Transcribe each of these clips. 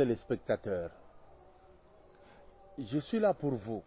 téléspectateurs, je suis là pour vous.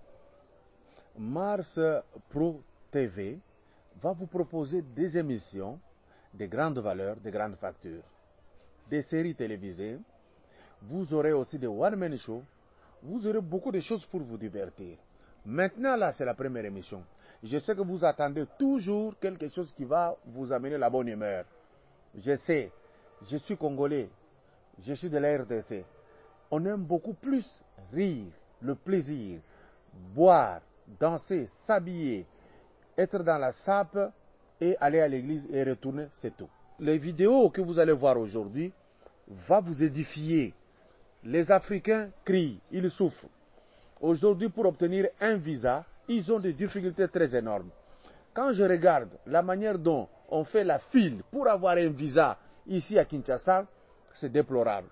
Mars Pro TV va vous proposer des émissions de grande valeur, de grande facture, des séries télévisées. Vous aurez aussi des one-man shows. Vous aurez beaucoup de choses pour vous divertir. Maintenant, là, c'est la première émission. Je sais que vous attendez toujours quelque chose qui va vous amener la bonne humeur. Je sais, je suis congolais, je suis de la RDC. On aime beaucoup plus rire, le plaisir, boire, danser, s'habiller, être dans la sape et aller à l'église et retourner, c'est tout. Les vidéos que vous allez voir aujourd'hui vont vous édifier. Les Africains crient, ils souffrent. Aujourd'hui, pour obtenir un visa, ils ont des difficultés très énormes. Quand je regarde la manière dont on fait la file pour avoir un visa ici à Kinshasa, c'est déplorable.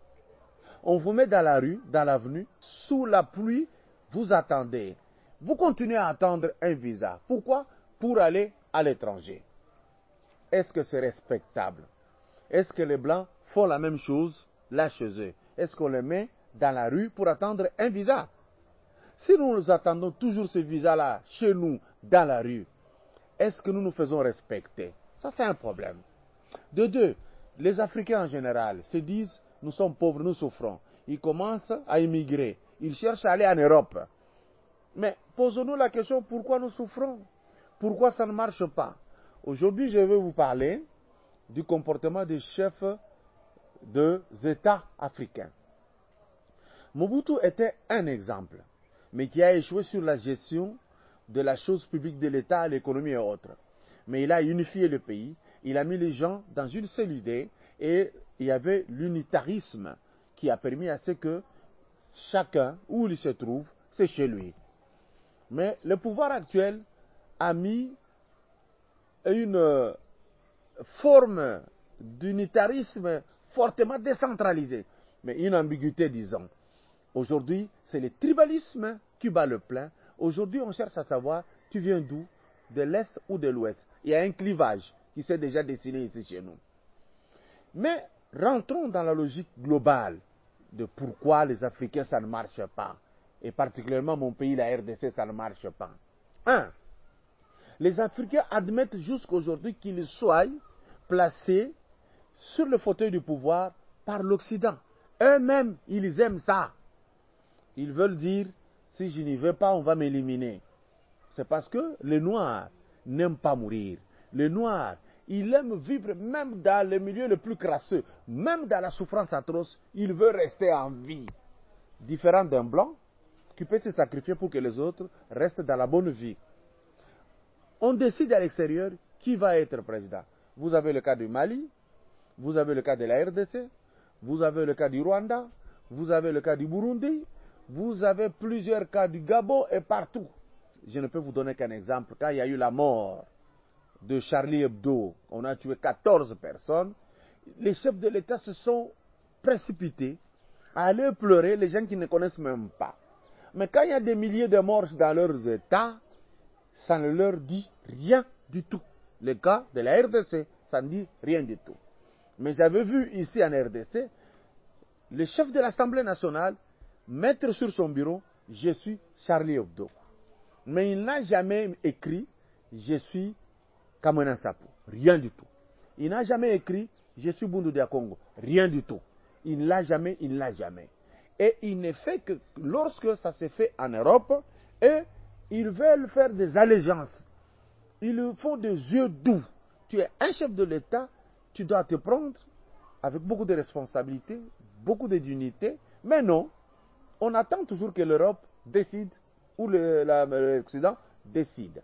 On vous met dans la rue, dans l'avenue, sous la pluie, vous attendez. Vous continuez à attendre un visa. Pourquoi? Pour aller à l'étranger. Est-ce que c'est respectable? Est-ce que les Blancs font la même chose là chez eux? Est-ce qu'on les met dans la rue pour attendre un visa? Si nous attendons toujours ce visa-là chez nous, dans la rue, est-ce que nous nous faisons respecter? Ça, c'est un problème. De deux, les Africains en général se disent, nous sommes pauvres, nous souffrons. Ils commencent à immigrer. Ils cherchent à aller en Europe. Mais posons-nous la question, pourquoi nous souffrons? Pourquoi ça ne marche pas? Aujourd'hui, je vais vous parler du comportement des chefs des États africains. Mobutu était un exemple, mais qui a échoué sur la gestion de la chose publique de l'État, l'économie et autres. Mais il a unifié le pays, il a mis les gens dans une seule idée et il y avait l'unitarisme qui a permis à ce que chacun, où il se trouve, c'est chez lui. Mais le pouvoir actuel a mis une forme d'unitarisme fortement décentralisée, mais une ambiguïté, disons. Aujourd'hui, c'est le tribalisme qui bat le plein. Aujourd'hui, on cherche à savoir, tu viens d'où? De l'Est ou de l'Ouest? Il y a un clivage qui s'est déjà dessiné ici chez nous. Mais rentrons dans la logique globale de pourquoi les Africains, ça ne marche pas. Et particulièrement mon pays, la RDC, ça ne marche pas. 1. Les Africains admettent jusqu'aujourd'hui qu'ils soient placés sur le fauteuil du pouvoir par l'Occident. Eux-mêmes, ils aiment ça. Ils veulent dire, si je n'y vais pas, on va m'éliminer. C'est parce que les Noirs n'aiment pas mourir. Les Noirs, ils aiment vivre même dans le milieu le plus crasseux, même dans la souffrance atroce, ils veulent rester en vie. Différent d'un Blanc qui peut se sacrifier pour que les autres restent dans la bonne vie. On décide à l'extérieur qui va être président. Vous avez le cas du Mali, vous avez le cas de la RDC, vous avez le cas du Rwanda, vous avez le cas du Burundi, vous avez plusieurs cas du Gabon et partout. Je ne peux vous donner qu'un exemple. Quand il y a eu la mort de Charlie Hebdo, on a tué 14 personnes, les chefs de l'État se sont précipités à aller pleurer les gens qui ne connaissent même pas. Mais quand il y a des milliers de morts dans leurs États, ça ne leur dit rien du tout. Le cas de la RDC, ça ne dit rien du tout. Mais j'avais vu ici en RDC, le chef de l'Assemblée nationale mettre sur son bureau, je suis Charlie Hebdo. Mais il n'a jamais écrit, je suis Kamwina Nsapu. Rien du tout. Il n'a jamais écrit, je suis Bundu Dia Congo. Rien du tout. Il ne l'a jamais, il ne l'a jamais. Et il ne fait que lorsque ça se fait en Europe, et ils veulent faire des allégeances. Ils font des yeux doux. Tu es un chef de l'État, tu dois te prendre avec beaucoup de responsabilités, beaucoup de dignité. Mais non, on attend toujours que l'Europe décide ou l'Occident décide.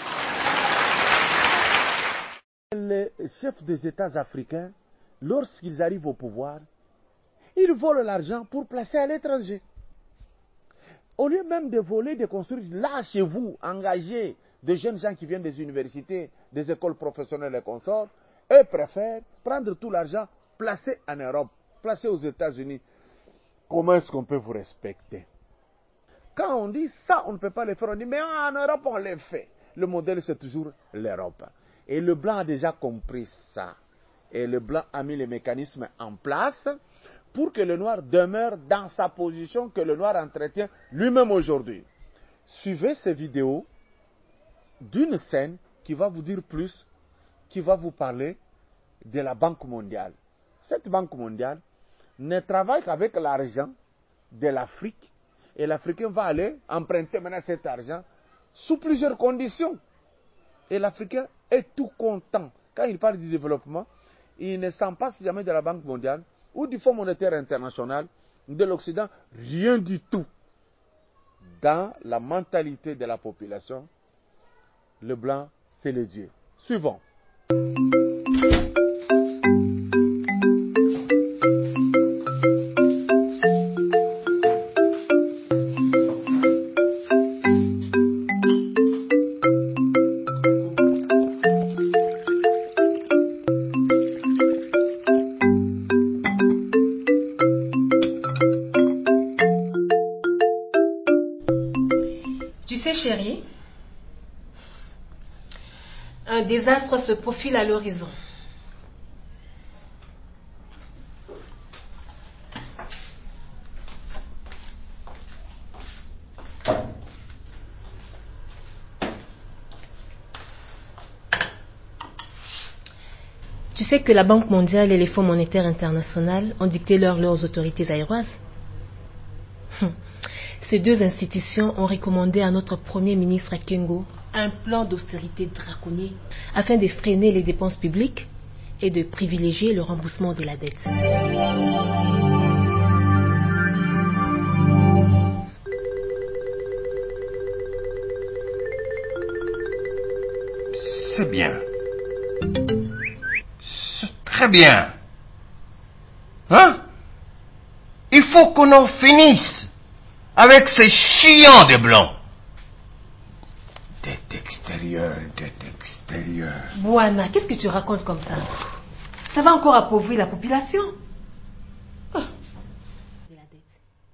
Les chefs des États africains, lorsqu'ils arrivent au pouvoir, ils volent l'argent pour placer à l'étranger. Au lieu même de voler, de construire là chez vous, engager des jeunes gens qui viennent des universités, des écoles professionnelles et consorts, eux préfèrent prendre tout l'argent, placer en Europe, placer aux États-Unis. Comment est-ce qu'on peut vous respecter? Quand on dit ça, on ne peut pas le faire. On dit, mais en Europe, on le fait. Le modèle, c'est toujours l'Europe. Et le Blanc a déjà compris ça. Et le Blanc a mis les mécanismes en place pour que le noir demeure dans sa position que le noir entretient lui-même aujourd'hui. Suivez ces vidéos d'une scène qui va vous dire plus, qui va vous parler de la Banque mondiale. Cette Banque mondiale ne travaille qu'avec l'argent de l'Afrique et l'Africain va aller emprunter maintenant cet argent sous plusieurs conditions. Et l'Africain est tout content. Quand il parle du développement, il ne s'en passe jamais de la Banque mondiale ou du Fonds monétaire international, de l'Occident, rien du tout. Dans la mentalité de la population, le blanc, c'est le Dieu. Suivons. Tu sais, chérie, un désastre se profile à l'horizon. Tu sais que la Banque mondiale et les Fonds monétaires internationaux ont dicté leurs autorités aéroises. Ces deux institutions ont recommandé à notre Premier ministre Kengo un plan d'austérité draconien afin de freiner les dépenses publiques et de privilégier le remboursement de la dette. C'est bien. C'est très bien. Hein? Il faut qu'on en finisse avec ces chiants de blancs. Dette extérieure. Bouana, qu'est-ce que tu racontes comme ça? Ça va encore appauvrir la population. Oh. De la dette.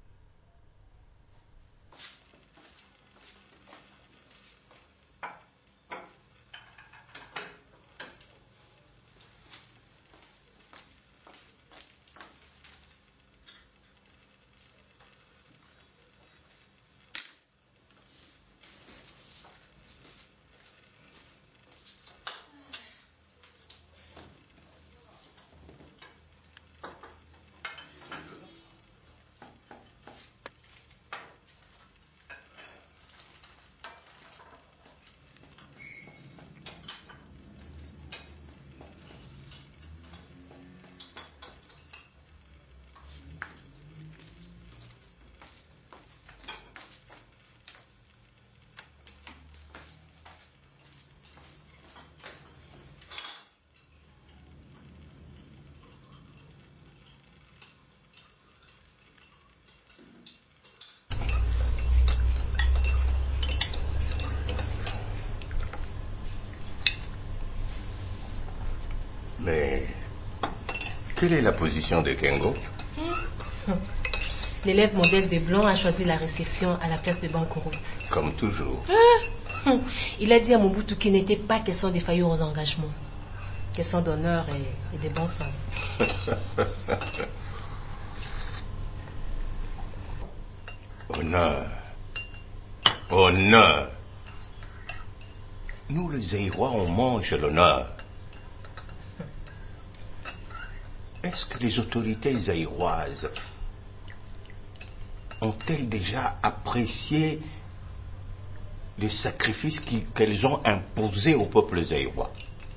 Mais quelle est la position de Kengo? L'élève modèle des Blancs a choisi la récession à la place de banqueroute. Comme toujours. Il a dit à Mobutu qu'il n'était pas question de faillir aux engagements. Question d'honneur et de bon sens. Honneur. Honneur. Nous, les Zaïrois, on mange l'honneur. Est-ce que les autorités zaïroises ont-elles déjà apprécié les sacrifices qu'elles ont imposés au peuple zaïrois?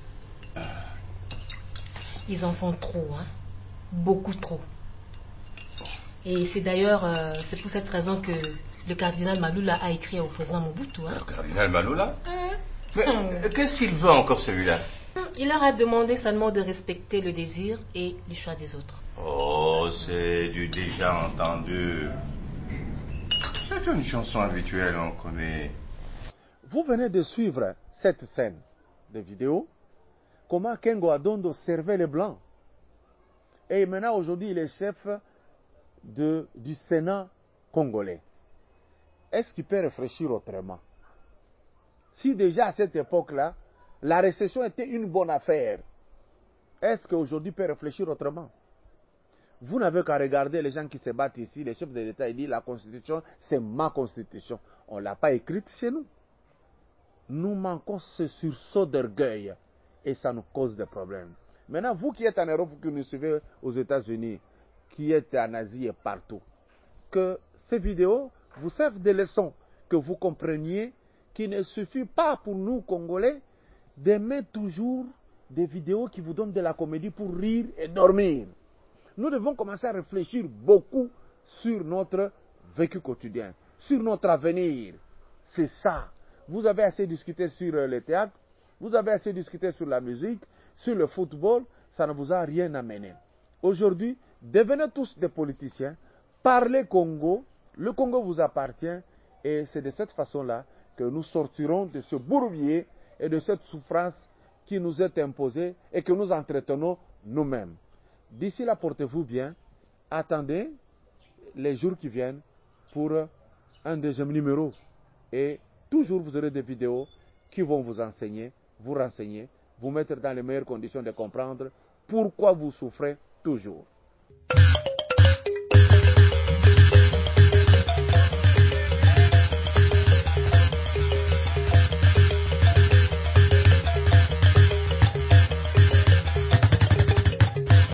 Ils en font trop, hein? Beaucoup trop. Et c'est d'ailleurs, c'est pour cette raison que le cardinal Maloula a écrit au président Mobutu. Hein? Le cardinal Maloula? Mais qu'est-ce qu'il veut encore, celui-là? Il leur a demandé seulement de respecter le désir et le choix des autres. Oh, c'est du déjà entendu. C'est une chanson habituelle, on connaît. Vous venez de suivre cette scène de vidéo, comment Kengo Adondo servait les Blancs. Et maintenant, aujourd'hui, il est chef du Sénat congolais. Est-ce qu'il peut réfléchir autrement? Si déjà à cette époque-là, la récession était une bonne affaire, est-ce qu'aujourd'hui il peut réfléchir autrement? Vous n'avez qu'à regarder les gens qui se battent ici, les chefs de l'État, ils disent la constitution, c'est ma constitution. On ne l'a pas écrite chez nous. Nous manquons ce sursaut d'orgueil et ça nous cause des problèmes. Maintenant, vous qui êtes en Europe, vous qui nous suivez aux États-Unis, qui êtes en Asie et partout, que ces vidéos vous servent de leçons, que vous compreniez qu'il ne suffit pas pour nous, Congolais, d'aimer toujours des vidéos qui vous donnent de la comédie pour rire et dormir. Nous devons commencer à réfléchir beaucoup sur notre vécu quotidien, sur notre avenir. C'est ça. Vous avez assez discuté sur le théâtre, vous avez assez discuté sur la musique, sur le football, ça ne vous a rien amené. Aujourd'hui, devenez tous des politiciens, parlez Congo, le Congo vous appartient et c'est de cette façon-là que nous sortirons de ce bourbier et de cette souffrance qui nous est imposée et que nous entretenons nous-mêmes. D'ici là, portez-vous bien, attendez les jours qui viennent pour un deuxième numéro et toujours vous aurez des vidéos qui vont vous enseigner, vous renseigner, vous mettre dans les meilleures conditions de comprendre pourquoi vous souffrez toujours.